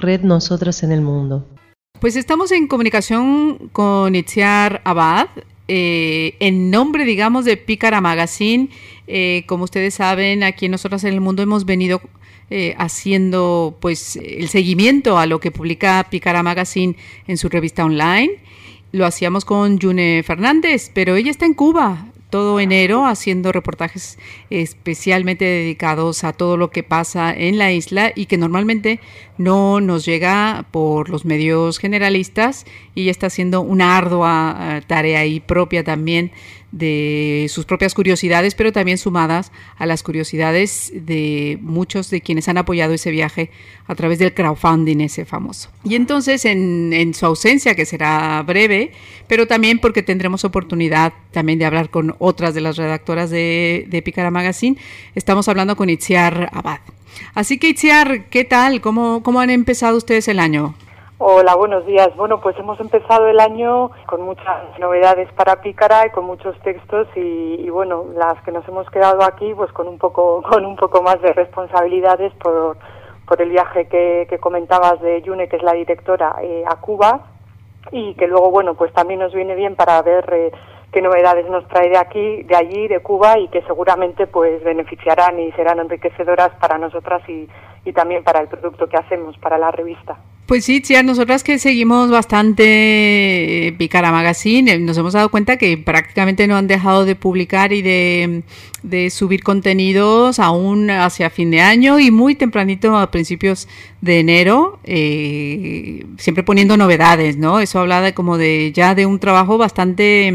Red Nosotras en el Mundo. Pues estamos en comunicación con Itziar Abad, en nombre, digamos, de Pícara Magazine. Como ustedes saben, aquí en Nosotras en el Mundo hemos venido haciendo pues el seguimiento a lo que publica Pícara Magazine en su revista online. Lo hacíamos con Yune Fernández, pero ella está en Cuba todo enero haciendo reportajes especialmente dedicados a todo lo que pasa en la isla y que normalmente no nos llega por los medios generalistas, y ella está haciendo una ardua tarea y propia también de sus propias curiosidades, pero también sumadas a las curiosidades de muchos de quienes han apoyado ese viaje a través del crowdfunding ese famoso. Y entonces en su ausencia, que será breve, pero también porque tendremos oportunidad también de hablar con otras de las redactoras de Pícara Magazine, estamos hablando con Itziar Abad. Así que Itziar, ¿qué tal? ¿Cómo han empezado ustedes el año? Hola, buenos días. Bueno, pues hemos empezado el año con muchas novedades para Pícara y con muchos textos y bueno, las que nos hemos quedado aquí pues con un poco más de responsabilidades por el viaje que comentabas de Yune, que es la directora, a Cuba, y que luego, bueno, pues también nos viene bien para ver qué novedades nos trae de allí, de Cuba, y que seguramente pues beneficiarán y serán enriquecedoras para nosotras y también para el producto que hacemos, para la revista. Pues sí, tía, nosotras que seguimos bastante Pícara Magazine, nos hemos dado cuenta que prácticamente no han dejado de publicar y de subir contenidos aún hacia fin de año y muy tempranito a principios de enero, siempre poniendo novedades, ¿no? Eso habla de un trabajo bastante,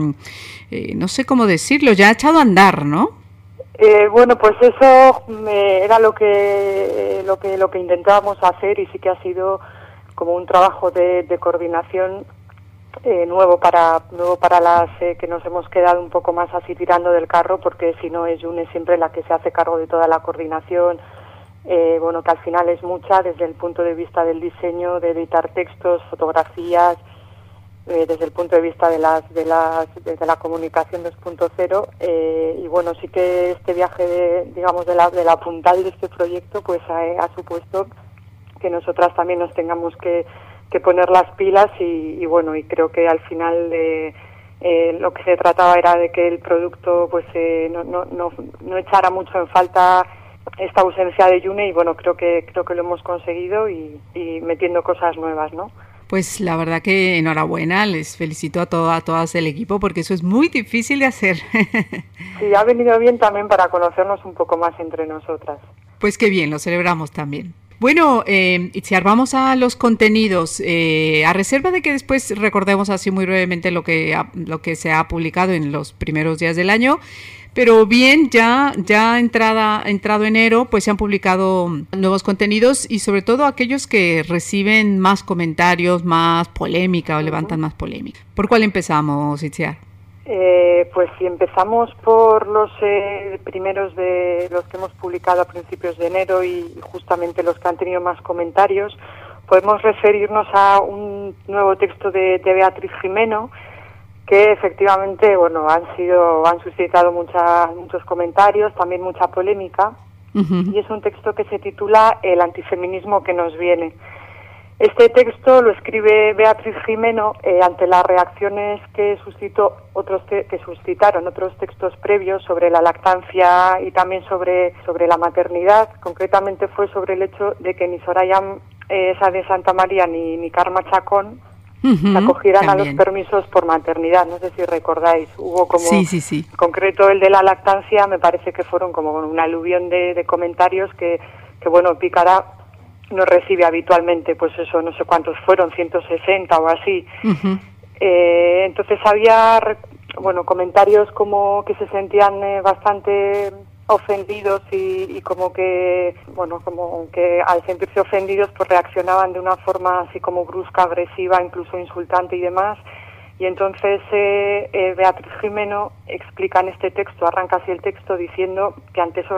no sé cómo decirlo, ya echado a andar, ¿no? Bueno, pues eso era lo que intentábamos hacer, y sí que ha sido como un trabajo de coordinación nuevo para las que nos hemos quedado un poco más así tirando del carro, porque si no es Yune siempre la que se hace cargo de toda la coordinación, bueno, que al final es mucha desde el punto de vista del diseño, de editar textos, fotografías, desde el punto de vista de la comunicación 2.0, y bueno, sí que este viaje de la puntal de este proyecto pues ha supuesto que nosotras también nos tengamos que poner las pilas y bueno, y creo que al final lo que se trataba era de que el producto pues no echara mucho en falta esta ausencia de Yune, y bueno, creo que lo hemos conseguido y metiendo cosas nuevas, ¿no? Pues la verdad que enhorabuena, les felicito a todas el equipo, porque eso es muy difícil de hacer. Sí, ha venido bien también para conocernos un poco más entre nosotras. Pues qué bien, lo celebramos también. Bueno, Itziar, vamos a los contenidos, a reserva de que después recordemos así muy brevemente lo que se ha publicado en los primeros días del año. Pero bien, ya entrado enero, pues se han publicado nuevos contenidos, y sobre todo aquellos que reciben más comentarios, más polémica o levantan más polémica. ¿Por cuál empezamos, Itziar? Pues si empezamos por los primeros de los que hemos publicado a principios de enero y justamente los que han tenido más comentarios, podemos referirnos a un nuevo texto de Beatriz Gimeno, que efectivamente, bueno, han suscitado muchos comentarios, también mucha polémica, y es un texto que se titula El antifeminismo que nos viene. Este texto lo escribe Beatriz Gimeno ante las reacciones que suscitaron otros textos previos sobre la lactancia y también sobre la maternidad. Concretamente fue sobre el hecho de que ni Soraya de Santa María ni Karma Chacón se acogieran a los permisos por maternidad. No sé si recordáis, hubo como sí. En concreto el de la lactancia, me parece que fueron como un aluvión de comentarios que bueno, Pícara no recibe habitualmente, pues eso, no sé cuántos fueron, 160 o así. Entonces había comentarios como que se sentían bastante ofendidos y como que al sentirse ofendidos pues reaccionaban de una forma así como brusca, agresiva, incluso insultante y demás. Y entonces Beatriz Gimeno explica en este texto, arranca así el texto diciendo que ante esos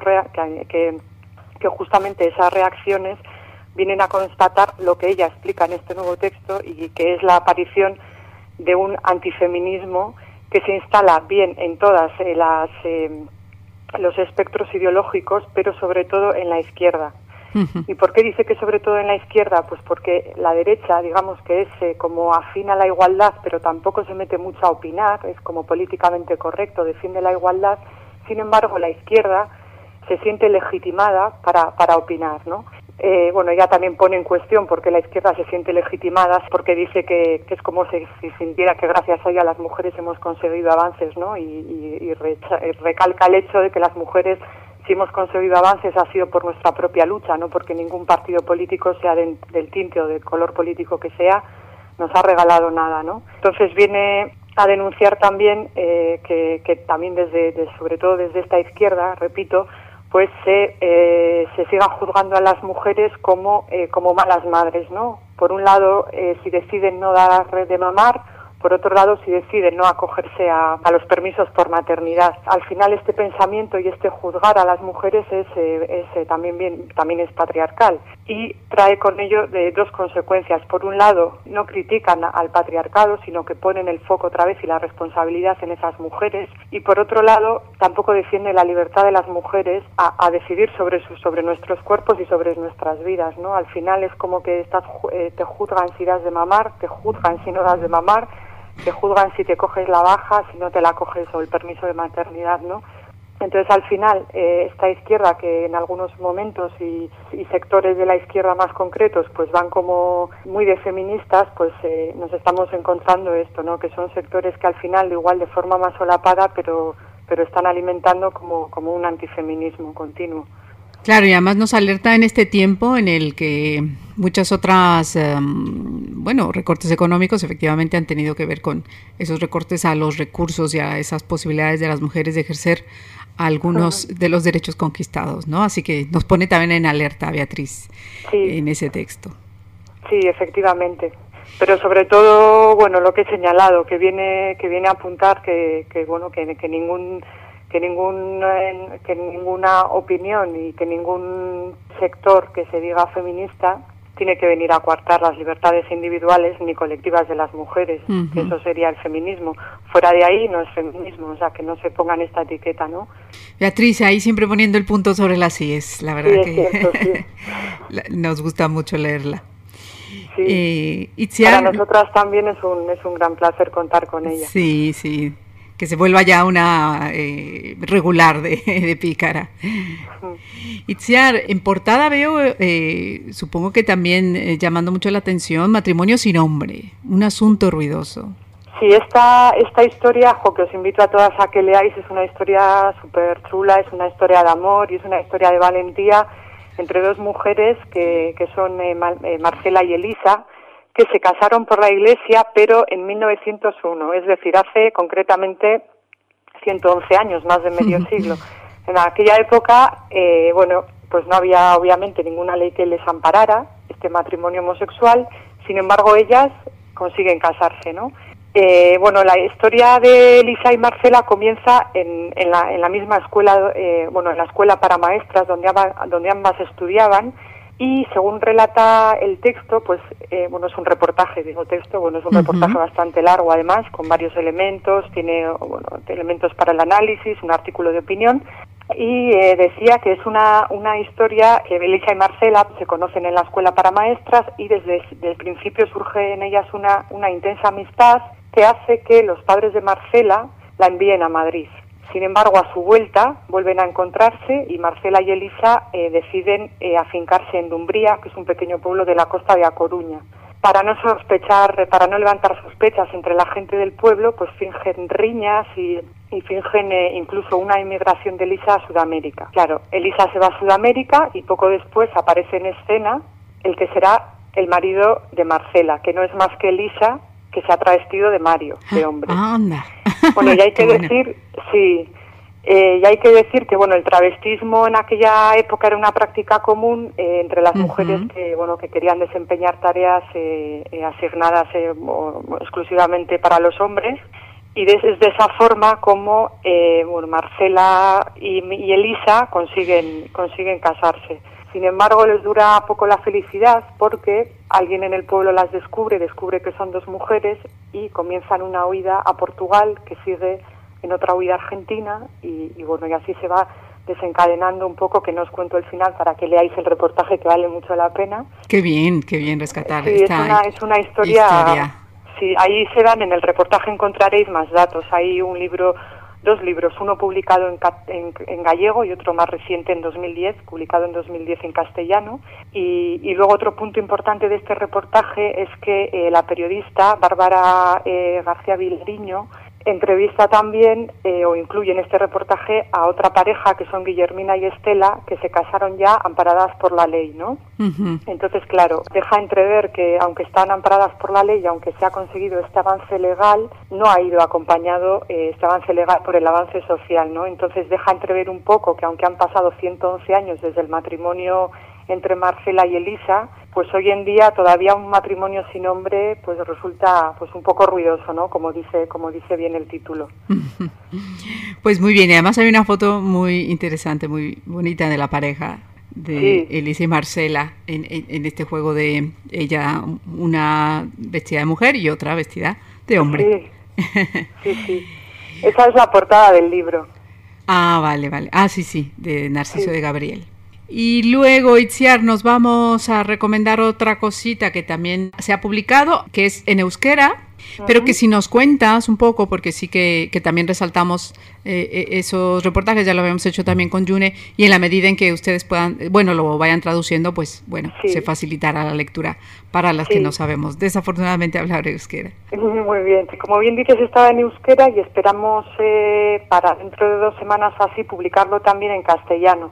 que justamente esas reacciones vienen a constatar lo que ella explica en este nuevo texto, y que es la aparición de un antifeminismo que se instala bien en todas los espectros ideológicos, pero sobre todo en la izquierda. Ujú. ¿Y por qué dice que sobre todo en la izquierda? Pues porque la derecha, digamos que es como afín a la igualdad, pero tampoco se mete mucho a opinar, es como políticamente correcto, defiende la igualdad. Sin embargo, la izquierda se siente legitimada para opinar, ¿no? Bueno, ella también pone en cuestión por qué la izquierda se siente legitimada, porque dice que es como si sintiera que gracias a ella las mujeres hemos conseguido avances, ¿no? Y recalca el hecho de que las mujeres, si hemos conseguido avances, ha sido por nuestra propia lucha, no porque ningún partido político, sea del tinte o del color político que sea, nos ha regalado nada, ¿no? Entonces viene a denunciar también que también sobre todo desde esta izquierda, repito, pues se sigan juzgando a las mujeres como malas madres, ¿no? Por un lado, si deciden no dar de mamar, por otro lado, si deciden no acogerse a los permisos por maternidad. Al final, este pensamiento y este juzgar a las mujeres también es patriarcal y trae con ello dos consecuencias. Por un lado, no critican al patriarcado, sino que ponen el foco otra vez y la responsabilidad en esas mujeres. Y por otro lado, tampoco defiende la libertad de las mujeres a decidir sobre nuestros cuerpos y sobre nuestras vidas, ¿no? Al final es como que te juzgan si das de mamar, te juzgan si no das de mamar, te juzgan si te coges la baja, si no te la coges, o el permiso de maternidad, ¿no? Entonces, al final, esta izquierda, que en algunos momentos y sectores de la izquierda más concretos, pues van como muy de feministas, pues nos estamos encontrando esto, ¿no? Que son sectores que al final, igual de forma más solapada, pero están alimentando como un antifeminismo continuo. Claro, y además nos alerta en este tiempo en el que muchas otras, recortes económicos efectivamente han tenido que ver con esos recortes a los recursos y a esas posibilidades de las mujeres de ejercer algunos de los derechos conquistados, ¿no? Así que nos pone también en alerta, Beatriz, sí, en ese texto. Sí, efectivamente. Pero sobre todo, bueno, lo que he señalado, que viene a apuntar que ninguna opinión y que ningún sector que se diga feminista tiene que venir a coartar las libertades individuales ni colectivas de las mujeres. Uh-huh. Que eso sería el feminismo. Fuera de ahí no es feminismo, o sea, que no se pongan esta etiqueta, ¿no? Beatriz, ahí siempre poniendo el punto sobre las IES, la verdad, sí, que es cierto, sí. Nos gusta mucho leerla. Sí. Itziar, para nosotras también es un gran placer contar con ella. Sí, sí. Que se vuelva ya una regular de Pícara. Itziar, en portada veo, supongo que también llamando mucho la atención, Matrimonio sin hombre, un asunto ruidoso. Sí, esta historia, que os invito a todas a que leáis, es una historia súper chula, es una historia de amor y es una historia de valentía entre dos mujeres que son Marcela y Elisa, que se casaron por la Iglesia, pero en 1901, es decir, hace concretamente 111 años, más de medio siglo. En aquella época, pues no había obviamente ninguna ley que les amparara este matrimonio homosexual, sin embargo ellas consiguen casarse, ¿no? La historia de Elisa y Marcela comienza en la misma escuela, en la escuela para maestras donde ambas estudiaban. Y según relata el texto, pues es un reportaje, es un reportaje bastante largo además, con varios elementos, tiene elementos para el análisis, un artículo de opinión, y decía que es una historia que Elisa y Marcela se conocen en la escuela para maestras y desde el principio surge en ellas una intensa amistad que hace que los padres de Marcela la envíen a Madrid. Sin embargo, a su vuelta vuelven a encontrarse y Marcela y Elisa deciden afincarse en Dumbría, que es un pequeño pueblo de la costa de A Coruña. Para no levantar sospechas entre la gente del pueblo, pues fingen riñas y fingen incluso una inmigración de Elisa a Sudamérica. Claro, Elisa se va a Sudamérica y poco después aparece en escena el que será el marido de Marcela, que no es más que Elisa, que se ha travestido de Mario, de hombre. Anda. Bueno, y hay que decir, sí, y hay que decir que el travestismo en aquella época era una práctica común entre las mujeres que querían desempeñar tareas asignadas exclusivamente para los hombres, y es de esa forma como Marcela y Elisa consiguen casarse. Sin embargo, les dura poco la felicidad porque alguien en el pueblo las descubre que son dos mujeres y comienzan una huida a Portugal que sigue en otra huida a Argentina y así se va desencadenando un poco, que no os cuento el final para que leáis el reportaje, que vale mucho la pena. Qué bien rescatar sí, es una historia. Sí, ahí se dan, en el reportaje encontraréis más datos. Hay dos libros, uno publicado en gallego y otro más reciente en 2010, publicado en 2010 en castellano. Y luego otro punto importante de este reportaje es que la periodista Bárbara García Vilariño entrevista también o incluye en este reportaje a otra pareja, que son Guillermina y Estela, que se casaron ya amparadas por la ley, ¿no? Uh-huh. Entonces, claro, deja entrever que aunque están amparadas por la ley y aunque se ha conseguido este avance legal, no ha ido acompañado este avance legal por el avance social, ¿no? Entonces deja entrever un poco que aunque han pasado 111 años desde el matrimonio entre Marcela y Elisa, pues hoy en día todavía un matrimonio sin hombre pues resulta pues un poco ruidoso, ¿no? Como dice bien el título. Pues muy bien, y además hay una foto muy interesante, muy bonita de la pareja de Elisa y Marcela en este juego de ella una vestida de mujer y otra vestida de hombre. Sí. Esa es la portada del libro. Ah, vale. Ah, sí, de Narciso de Gabriel. Y luego, Itziar, nos vamos a recomendar otra cosita que también se ha publicado, que es en euskera, pero que si nos cuentas un poco, porque sí que también resaltamos esos reportajes, ya lo habíamos hecho también con June, y en la medida en que ustedes puedan, lo vayan traduciendo, pues se facilitará la lectura para las que no sabemos desafortunadamente hablar euskera. Muy bien, como bien dices, estaba en euskera y esperamos para dentro de 2 semanas así publicarlo también en castellano.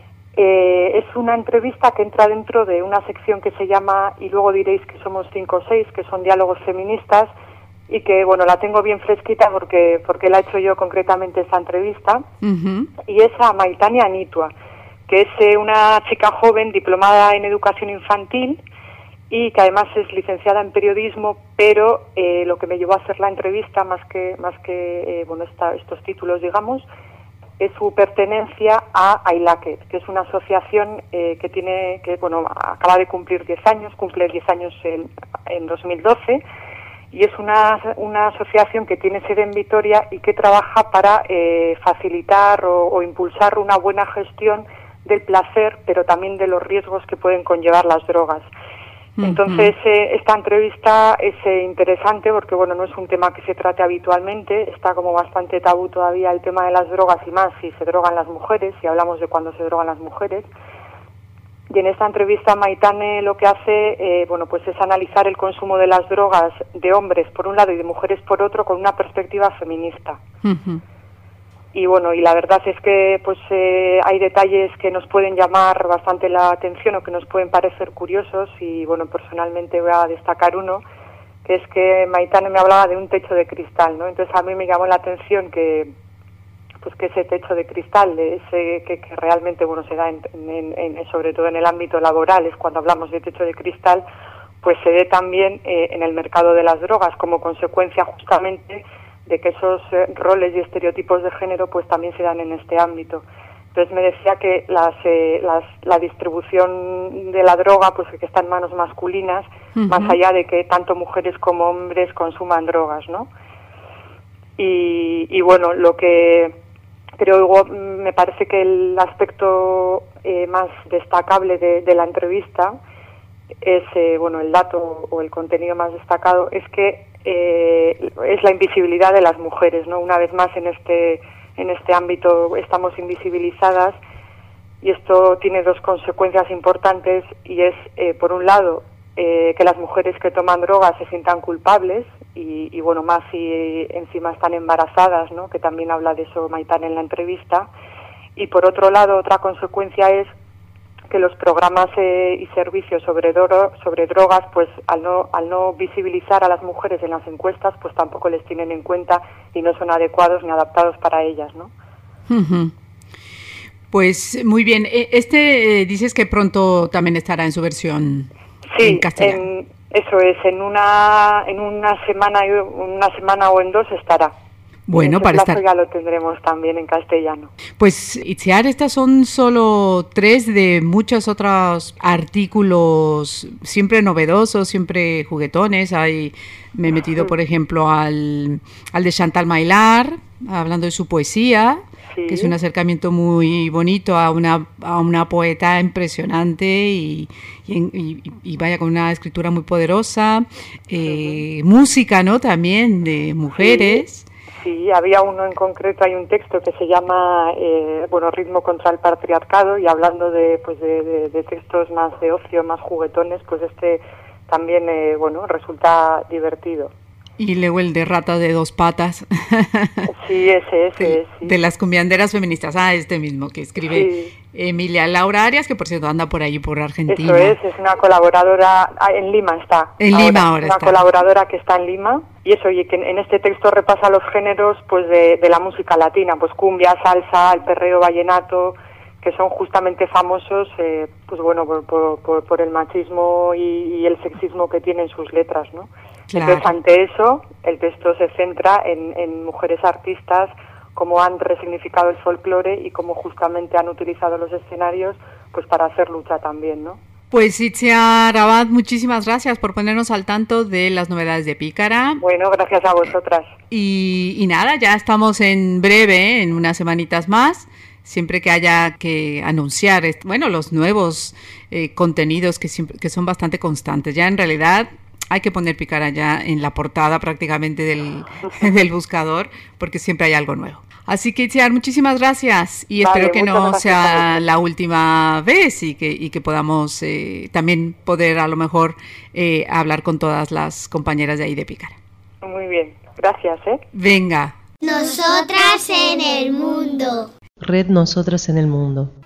Es una entrevista que entra dentro de una sección que se llama, y luego diréis que somos 5 o 6, que son diálogos feministas, y que, la tengo bien fresquita porque la he hecho yo concretamente esa entrevista, y es a Maitane Anitua, que es una chica joven diplomada en educación infantil y que además es licenciada en periodismo, pero lo que me llevó a hacer la entrevista, más que estos títulos, digamos, es su pertenencia a Ailaque, que es una asociación que acaba de cumplir 10 años, cumple 10 años en 2012, y es una asociación que tiene sede en Vitoria y que trabaja para facilitar o impulsar una buena gestión del placer, pero también de los riesgos que pueden conllevar las drogas. Entonces, esta entrevista es interesante porque, no es un tema que se trate habitualmente, está como bastante tabú todavía el tema de las drogas, y más si se drogan las mujeres, si hablamos de cuando se drogan las mujeres. Y en esta entrevista Maitane lo que hace, es analizar el consumo de las drogas de hombres por un lado y de mujeres por otro con una perspectiva feminista. Y la verdad es que hay detalles que nos pueden llamar bastante la atención o que nos pueden parecer curiosos, y personalmente voy a destacar uno, que es que Maitane me hablaba de un techo de cristal, ¿no? Entonces a mí me llamó la atención que ese techo de cristal, que realmente se da sobre todo en el ámbito laboral, es cuando hablamos de techo de cristal, pues se dé también en el mercado de las drogas, como consecuencia justamente de que esos roles y estereotipos de género pues también se dan en este ámbito. Entonces me decía que la distribución de la droga pues que está en manos masculinas, más allá de que tanto mujeres como hombres consuman drogas, ¿no? Y lo que creo, me parece que el aspecto más destacable de la entrevista es, el dato o el contenido más destacado es que es la invisibilidad de las mujeres, ¿no? Una vez más en este ámbito estamos invisibilizadas, y esto tiene 2 consecuencias importantes, y es por un lado que las mujeres que toman drogas se sientan culpables y más si encima están embarazadas, ¿no? Que también habla de eso Maitane en la entrevista. Y por otro lado, otra consecuencia es que los programas y servicios sobre drogas, pues al no visibilizar a las mujeres en las encuestas, pues tampoco les tienen en cuenta y no son adecuados ni adaptados para ellas, ¿no? Pues muy bien. Dices que pronto también estará en su versión en castellano. Eso es, en una semana o en 2 estará. Bueno, para estar. Ya lo tendremos también en castellano. Pues, Itziar, estas son solo 3 de muchos otros artículos, siempre novedosos, siempre juguetones. Me he metido, por ejemplo, al de Chantal Mailar, hablando de su poesía. Sí. que es un acercamiento muy bonito a una poeta impresionante y vaya, con una escritura muy poderosa, música, ¿no? También de mujeres. Sí, había uno en concreto, hay un texto que se llama Ritmo contra el patriarcado, y hablando de textos más de ocio, más juguetones, pues este también resulta divertido. Y luego el de Rata de dos patas. Sí, ese, sí. De las cumbianderas feministas. este mismo que escribe Emilia Laura Arias, que por cierto anda por ahí, por Argentina. Eso es una colaboradora, en Lima está. En Lima ahora está. Una colaboradora que está en Lima, y que en este texto repasa los géneros pues de la música latina, pues cumbia, salsa, el perreo, vallenato, que son justamente famosos por el machismo y el sexismo que tienen sus letras, ¿no? Claro. Entonces, ante eso, el texto se centra en mujeres artistas, cómo han resignificado el folclore y cómo justamente han utilizado los escenarios pues para hacer lucha también, ¿no? Pues Itziar Abad, muchísimas gracias por ponernos al tanto de las novedades de Pícara. Bueno, gracias a vosotras. Y nada, ya estamos en breve, en unas semanitas más, siempre que haya que anunciar, los nuevos contenidos que son bastante constantes. Ya en realidad hay que poner Pícara ya en la portada prácticamente del buscador, porque siempre hay algo nuevo. Así que, Itziar, muchísimas gracias, y espero que no sea la última vez, y que podamos también poder a lo mejor hablar con todas las compañeras de ahí de Pícara. Muy bien, gracias. Venga. Nosotras en el mundo. Red Nosotras en el Mundo.